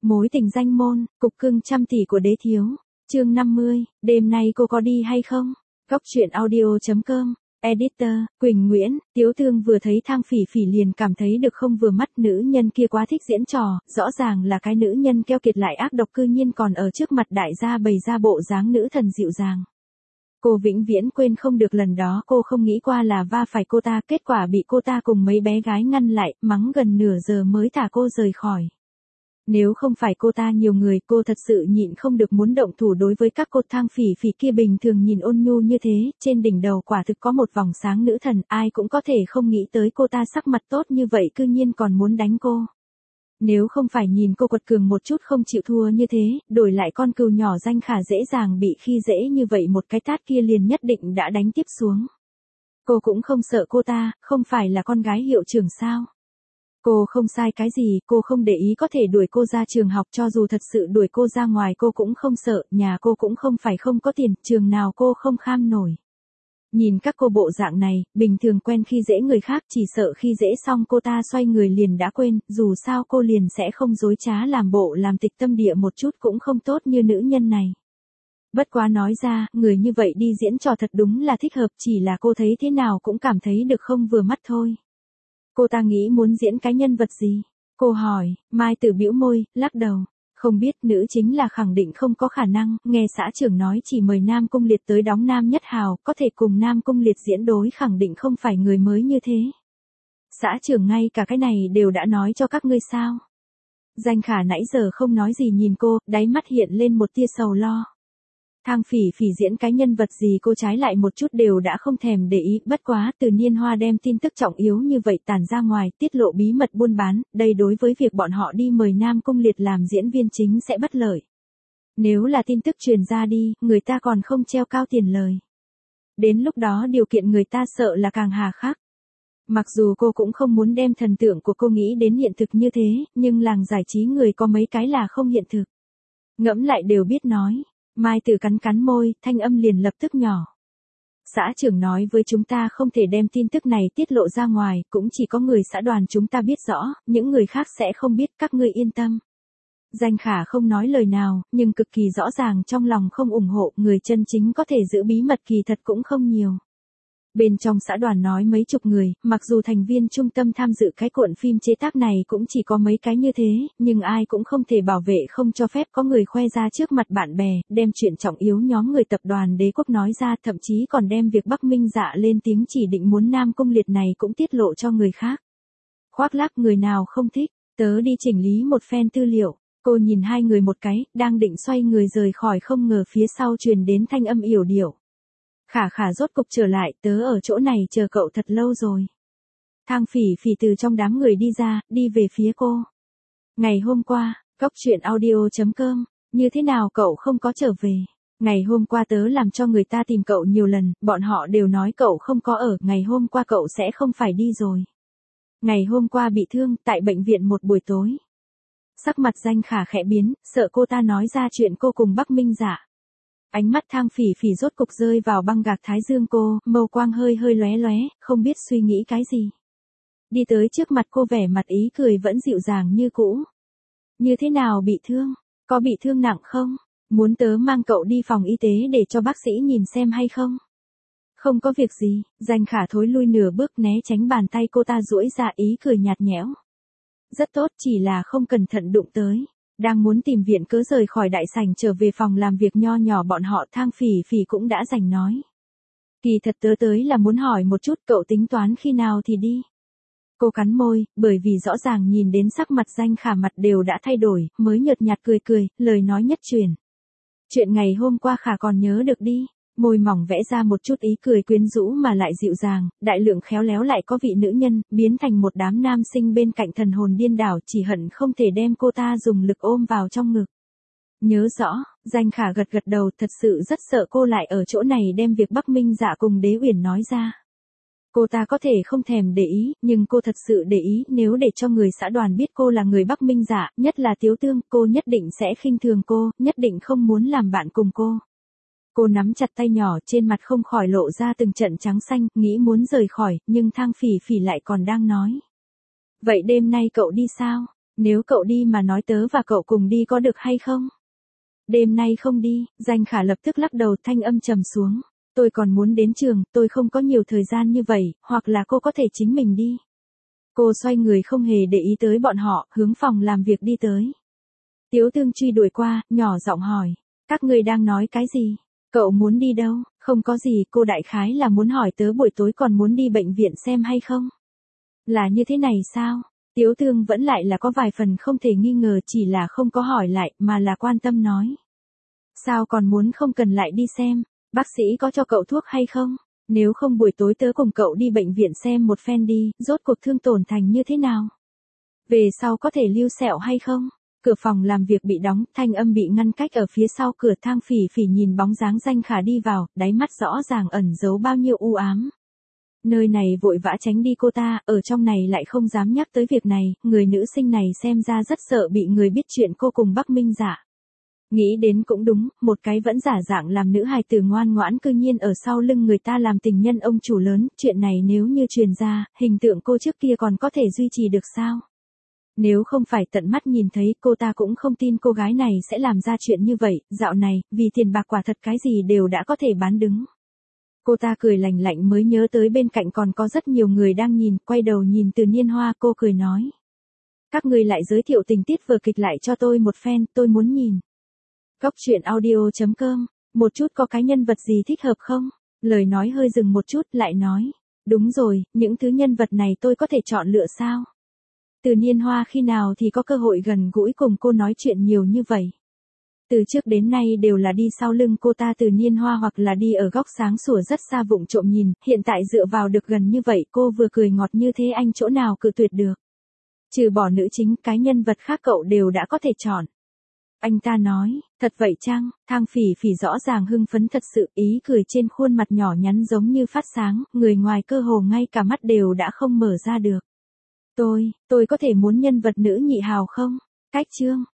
Mối tình danh môn, cục cưng trăm tỷ của đế thiếu. Chương 50, đêm nay cô có đi hay không? Góc truyện audio.com. Editor, Quỳnh Nguyễn. Tiếu Thương vừa thấy Thang Phỉ Phỉ liền cảm thấy được không vừa mắt, nữ nhân kia quá thích diễn trò, rõ ràng là cái nữ nhân keo kiệt lại ác độc, cư nhiên còn ở trước mặt đại gia bày ra bộ dáng nữ thần dịu dàng. Cô vĩnh viễn quên không được lần đó cô không nghĩ qua là va phải cô ta, kết quả bị cô ta cùng mấy bé gái ngăn lại, mắng gần nửa giờ mới thả cô rời khỏi. Nếu không phải cô ta nhiều người, cô thật sự nhịn không được muốn động thủ đối với các cô. Thang Phỉ Phỉ kia bình thường nhìn ôn nhu như thế, trên đỉnh đầu quả thực có một vòng sáng nữ thần, ai cũng có thể không nghĩ tới cô ta sắc mặt tốt như vậy cư nhiên còn muốn đánh cô. Nếu không phải nhìn cô quật cường một chút không chịu thua như thế, đổi lại con cừu nhỏ Danh Khả dễ dàng bị khi dễ như vậy một cái tát kia liền nhất định đã đánh tiếp xuống. Cô cũng không sợ cô ta, không phải là con gái hiệu trưởng sao? Cô không sai cái gì, cô không để ý có thể đuổi cô ra trường học, cho dù thật sự đuổi cô ra ngoài cô cũng không sợ, nhà cô cũng không phải không có tiền, trường nào cô không kham nổi. Nhìn các cô bộ dạng này, bình thường quen khi dễ người khác, chỉ sợ khi dễ xong cô ta xoay người liền đã quên, dù sao cô liền sẽ không dối trá làm bộ làm tịch tâm địa một chút cũng không tốt như nữ nhân này. Bất quá nói ra, người như vậy đi diễn trò thật đúng là thích hợp, chỉ là cô thấy thế nào cũng cảm thấy được không vừa mắt thôi. Cô ta nghĩ muốn diễn cái nhân vật gì? Cô hỏi. Mai Tử bĩu môi, lắc đầu. Không biết, nữ chính là khẳng định không có khả năng, nghe xã trưởng nói chỉ mời Nam Cung Liệt tới đóng Nam Nhất Hào, có thể cùng Nam Cung Liệt diễn đối khẳng định không phải người mới như thế. Xã trưởng ngay cả cái này đều đã nói cho các ngươi sao? Danh Khả nãy giờ không nói gì nhìn cô, đáy mắt hiện lên một tia sầu lo. Thang Phỉ Phỉ diễn cái nhân vật gì cô trái lại một chút đều đã không thèm để ý, bất quá Từ Niên Hoa đem tin tức trọng yếu như vậy tản ra ngoài, tiết lộ bí mật buôn bán, đây đối với việc bọn họ đi mời Nam Cung Liệt làm diễn viên chính sẽ bất lợi. Nếu là tin tức truyền ra đi, người ta còn không treo cao tiền lời. Đến lúc đó điều kiện người ta sợ là càng hà khắc. Mặc dù cô cũng không muốn đem thần tượng của cô nghĩ đến hiện thực như thế, nhưng làng giải trí người có mấy cái là không hiện thực. Ngẫm lại đều biết nói. Mai Tử cắn cắn môi, thanh âm liền lập tức nhỏ. Xã trưởng nói với chúng ta không thể đem tin tức này tiết lộ ra ngoài, cũng chỉ có người xã đoàn chúng ta biết rõ, những người khác sẽ không biết, các ngươi yên tâm. Danh Khả không nói lời nào, nhưng cực kỳ rõ ràng trong lòng không ủng hộ, người chân chính có thể giữ bí mật kỳ thật cũng không nhiều. Bên trong xã đoàn nói mấy chục người, mặc dù thành viên trung tâm tham dự cái cuộn phim chế tác này cũng chỉ có mấy cái như thế, nhưng ai cũng không thể bảo vệ không cho phép có người khoe ra trước mặt bạn bè, đem chuyện trọng yếu nhóm người tập đoàn Đế Quốc nói ra, thậm chí còn đem việc Bắc Minh Dạ lên tiếng chỉ định muốn Nam Cung Liệt này cũng tiết lộ cho người khác. Khoác lác người nào không thích, tớ đi chỉnh lý một phen tư liệu. Cô nhìn hai người một cái, đang định xoay người rời khỏi không ngờ phía sau truyền đến thanh âm yểu điệu. Khả Khả rốt cục trở lại, tớ ở chỗ này chờ cậu thật lâu rồi. Thang Phỉ Phỉ từ trong đám người đi ra, đi về phía cô. Ngày hôm qua, góc truyện audio.com, như thế nào cậu không có trở về? Ngày hôm qua tớ làm cho người ta tìm cậu nhiều lần, bọn họ đều nói cậu không có ở, ngày hôm qua cậu sẽ không phải đi rồi. Ngày hôm qua bị thương, tại bệnh viện một buổi tối. Sắc mặt Danh Khả khẽ biến, sợ cô ta nói ra chuyện cô cùng Bắc Minh Dạ. Ánh mắt Thang Phỉ Phỉ rốt cục rơi vào băng gạc thái dương cô, mâu quang hơi hơi lóe lóe, không biết suy nghĩ cái gì. Đi tới trước mặt cô vẻ mặt ý cười vẫn dịu dàng như cũ. Như thế nào bị thương? Có bị thương nặng không? Muốn tớ mang cậu đi phòng y tế để cho bác sĩ nhìn xem hay không? Không có việc gì, Danh Khả thối lui nửa bước né tránh bàn tay cô ta duỗi ra, ý cười nhạt nhẽo. Rất tốt, chỉ là không cẩn thận đụng tới. Đang muốn tìm viện cớ rời khỏi đại sảnh trở về phòng làm việc nho nhỏ bọn họ, Thang Phỉ Phỉ cũng đã rảnh nói. Kỳ thật tớ tới là muốn hỏi một chút, cậu tính toán khi nào thì đi. Cô cắn môi, bởi vì rõ ràng nhìn đến sắc mặt Danh Khả mặt đều đã thay đổi, mới nhợt nhạt cười cười, lời nói nhất truyền. Chuyện ngày hôm qua Khả còn nhớ được đi. Môi mỏng vẽ ra một chút ý cười quyến rũ mà lại dịu dàng, đại lượng khéo léo lại có vị nữ nhân, biến thành một đám nam sinh bên cạnh thần hồn điên đảo, chỉ hận không thể đem cô ta dùng lực ôm vào trong ngực. Nhớ rõ, Danh Khả gật gật đầu, thật sự rất sợ cô lại ở chỗ này đem việc Bắc Minh Dạ cùng Đế Uyển nói ra. Cô ta có thể không thèm để ý, nhưng cô thật sự để ý, nếu để cho người xã đoàn biết cô là người Bắc Minh Dạ, nhất là Tiếu Thương, cô nhất định sẽ khinh thường cô, nhất định không muốn làm bạn cùng cô. Cô nắm chặt tay nhỏ, trên mặt không khỏi lộ ra từng trận trắng xanh, nghĩ muốn rời khỏi, nhưng Thang Phỉ Phỉ lại còn đang nói. Vậy đêm nay cậu đi sao? Nếu cậu đi mà nói tớ và cậu cùng đi có được hay không? Đêm nay không đi, Danh Khả lập tức lắc đầu, thanh âm trầm xuống. Tôi còn muốn đến trường, tôi không có nhiều thời gian như vậy, hoặc là cô có thể chính mình đi. Cô xoay người không hề để ý tới bọn họ, hướng phòng làm việc đi tới. Tiếu Tương truy đuổi qua, nhỏ giọng hỏi. Các người đang nói cái gì? Cậu muốn đi đâu? Không có gì, cô đại khái là muốn hỏi tớ buổi tối còn muốn đi bệnh viện xem hay không? Là như thế này sao? Tiếu Tương vẫn lại là có vài phần không thể nghi ngờ, chỉ là không có hỏi lại mà là quan tâm nói. Sao còn muốn, không cần lại đi xem, bác sĩ có cho cậu thuốc hay không? Nếu không buổi tối tớ cùng cậu đi bệnh viện xem một phen đi, rốt cuộc thương tổn thành như thế nào? Về sau có thể lưu sẹo hay không? Cửa phòng làm việc bị đóng, thanh âm bị ngăn cách ở phía sau cửa. Thang Phỉ Phỉ nhìn bóng dáng Danh Khả đi vào, đáy mắt rõ ràng ẩn giấu bao nhiêu u ám. Nơi này vội vã tránh đi cô ta, ở trong này lại không dám nhắc tới việc này, người nữ sinh này xem ra rất sợ bị người biết chuyện cô cùng Bắc Minh Dạ. Nghĩ đến cũng đúng, một cái vẫn giả dạng làm nữ hài tử ngoan ngoãn cư nhiên ở sau lưng người ta làm tình nhân ông chủ lớn, chuyện này nếu như truyền ra, hình tượng cô trước kia còn có thể duy trì được sao? Nếu không phải tận mắt nhìn thấy, cô ta cũng không tin cô gái này sẽ làm ra chuyện như vậy. Dạo này, vì tiền bạc quả thật cái gì đều đã có thể bán đứng. Cô ta cười lành lạnh mới nhớ tới bên cạnh còn có rất nhiều người đang nhìn, quay đầu nhìn Từ Niên Hoa, cô cười nói. Các người lại giới thiệu tình tiết vở kịch lại cho tôi một phen, tôi muốn nhìn. Góc truyện audio.com, một chút có cái nhân vật gì thích hợp không? Lời nói hơi dừng một chút, lại nói. Đúng rồi, những thứ nhân vật này tôi có thể chọn lựa sao? Từ Niên Hoa khi nào thì có cơ hội gần gũi cùng cô nói chuyện nhiều như vậy? Từ trước đến nay đều là đi sau lưng cô ta Từ Niên Hoa, hoặc là đi ở góc sáng sủa rất xa vụng trộm nhìn, hiện tại dựa vào được gần như vậy, cô vừa cười ngọt như thế anh chỗ nào cự tuyệt được. Trừ bỏ nữ chính, cái nhân vật khác cậu đều đã có thể chọn. Anh ta nói, thật vậy chăng? Thang Phỉ Phỉ rõ ràng hưng phấn thật sự, ý cười trên khuôn mặt nhỏ nhắn giống như phát sáng, người ngoài cơ hồ ngay cả mắt đều đã không mở ra được. Tôi có thể muốn nhân vật nữ nhị hào không? Cách chương.